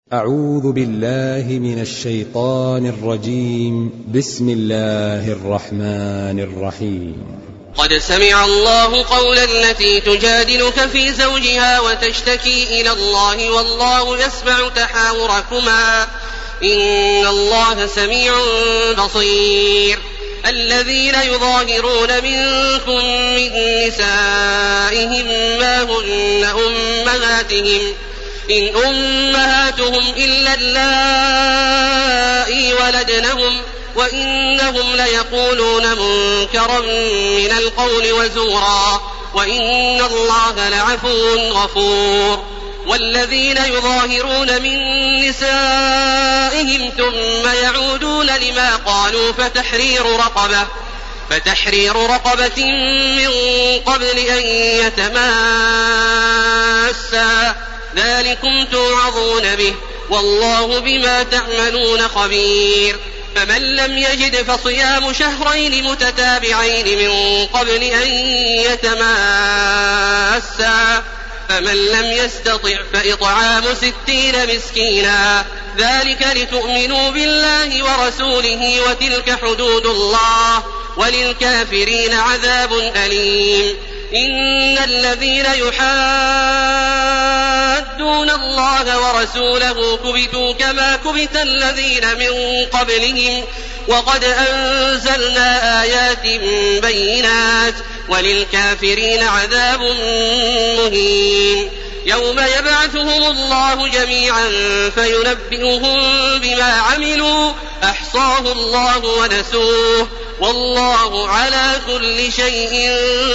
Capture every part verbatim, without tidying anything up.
أعوذ بالله من الشيطان الرجيم. بسم الله الرحمن الرحيم. قد سمع الله قول التي تجادلك في زوجها وتشتكي إلى الله والله يسمع تحاوركما إن الله سميع بصير. الذين يظاهرون منكم من نسائهم ما هن أمهاتهم إن أمهاتهم إلا اللائي ولدنهم وإنهم ليقولون منكرا من القول وزورا وإن الله لعفو غفور. والذين يظاهرون من نسائهم ثم يعودون لما قالوا فتحرير رقبة فتحرير رقبة من قبل أن يتماسا ذلكم توعظون به والله بما تعملون خبير. فمن لم يجد فصيام شهرين متتابعين من قبل أن يتماسا فمن لم يستطع فإطعام ستين مسكينا ذلك لتؤمنوا بالله ورسوله وتلك حدود الله وللكافرين عذاب أليم. إن الذين يحادون الله ورسوله كبتوا كما كبت الذين من قبلهم وقد أنزلنا آيات بينات وللكافرين عذاب مهين. يوم يبعثهم الله جميعا فينبئهم بما عملوا أحصاه الله ونسوه والله على كل شيء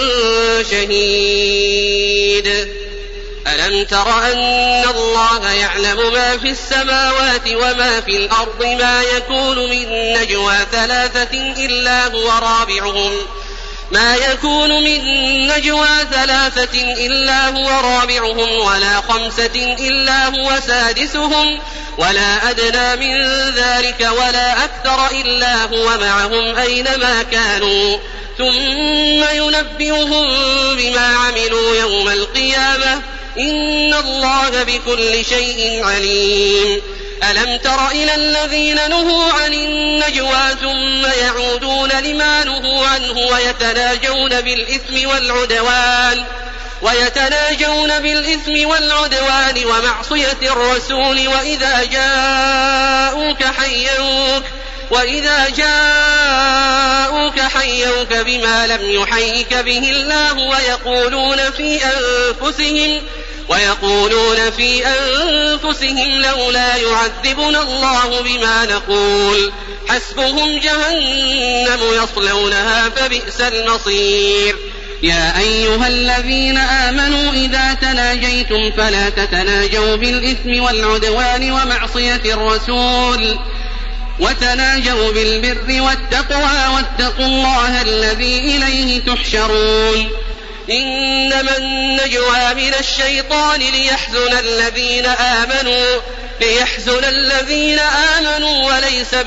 شهيد. ألم تر أن الله يعلم ما في السماوات وما في الأرض ما يكون من نجوى ثلاثة إلا هو رابعهم ما يكون من نجوى ثلاثة إلا هو رابعهم ولا خمسة إلا هو سادسهم ولا أدنى من ذلك ولا أكثر إلا هو معهم أينما كانوا ثم ينبئهم بما عملوا يوم القيامة إن الله بكل شيء عليم. ألم تر إلى الذين نهوا عن النجوى ثم يعودون لما نهوا عنه ويتناجون بالإثم والعدوان ويتناجون بالإثم والعدوان ومعصية الرسول وإذا جاءوك حيوك وإذا جاءوك حيوك بما لم يحيك به الله ويقولون في أنفسهم ويقولون في أنفسهم لولا يعذبنا الله بما نقول حسبهم جهنم يصلونها فبئس المصير. يا أيها الذين آمنوا إذا تناجيتم فلا تتناجوا بالإثم والعدوان ومعصية الرسول وتناجوا بالبر والتقوى واتقوا الله الذي إليه تحشرون. إنما النجوى من الشيطان ليحزن الذين آمنوا ليحزن الذين آمنوا وليس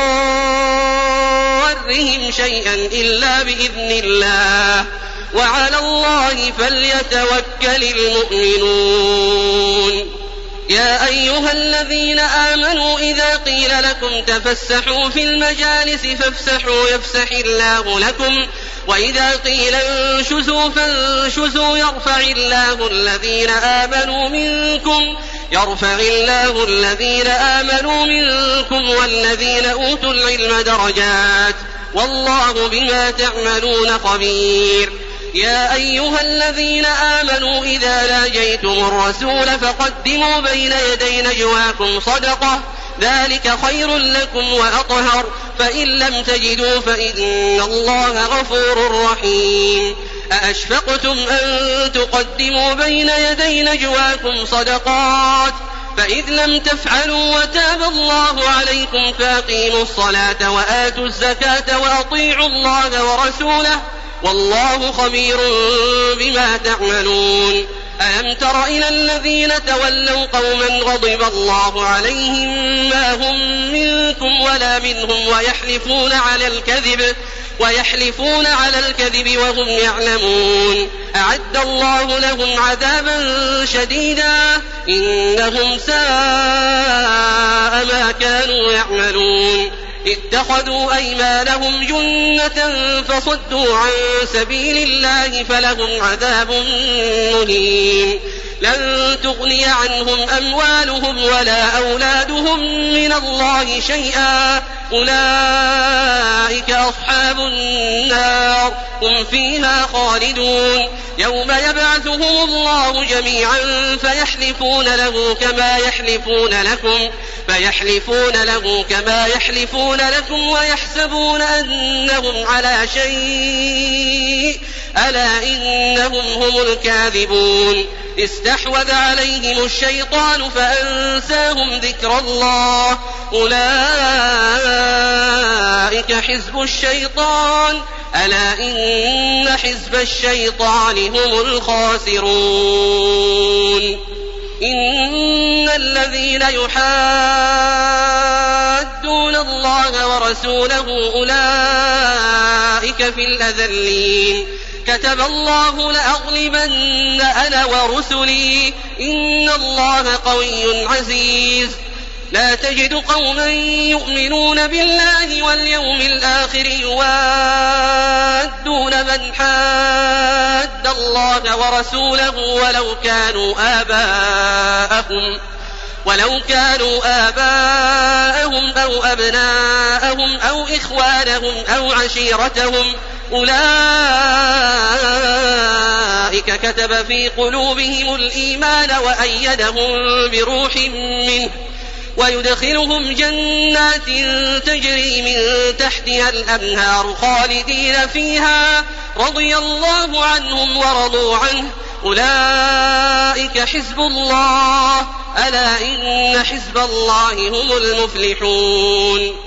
بضارهم شيئا إلا بإذن الله وعلى الله فليتوكل المؤمنون. يا أيها الذين آمنوا إذا قيل لكم تفسحوا في المجالس فافسحوا يفسح الله لكم وإذا قيل انشزوا فانشزوا يرفع الله الذين آمنوا منكم يرفع الله الذين آمنوا منكم والذين أوتوا العلم درجات والله بما تعملون خبير. يا أيها الذين آمنوا إذا ناجيتم الرسول فقدموا بين يدي نجواكم صدقة ذلك خير لكم وأطهر فإن لم تجدوا فإن الله غفور رحيم. أأشفقتم أن تقدموا بين يدي نجواكم صدقات فإذ لم تفعلوا وتاب الله عليكم فأقيموا الصلاة وآتوا الزكاة وأطيعوا الله ورسوله والله خبير بما تعملون. ألم تر إلى الذين تولوا قوما غضب الله عليهم ما هم منكم ولا منهم ويحلفون على الكذب ويحلفون على الكذب وهم يعلمون أعد الله لهم عذابا شديدا إنهم ساء كانوا يعملون اتخذوا أيمانهم جنة فصدوا عن سبيل الله فلهم عذاب مهين لن تغني عنهم أموالهم ولا أولادهم من الله شيئا أولئك أصحاب النار هم فيها خالدون يوم يبعثهم الله جميعا فيحلفون له كما يحلفون لكم فيحلفون له كما يحلفون لكم ويحسبون أنهم على شيء ألا إنهم هم الكاذبون استحوذ عليهم الشيطان فأنساهم ذكر الله أولئك حزب الشيطان ألا إن حزب الشيطان هم الخاسرون إن الذين يحادون الله ورسوله أولئك في الأذلين كتب الله لأغلبن أنا ورسلي إن الله قوي عزيز لا تجد قوما يؤمنون بالله واليوم الآخر يوادون من حاد الله ورسوله ولو كانوا آباءهم ولو كانوا آباءهم أو أبناءهم أو إخوانهم أو عشيرتهم أولئك كتب في قلوبهم الإيمان وأيدهم بروح منه ويدخلهم جنات تجري من تحتها الأنهار خالدين فيها رضي الله عنهم ورضوا عنه أولئك حزب الله ألا إن حزب الله هم المفلحون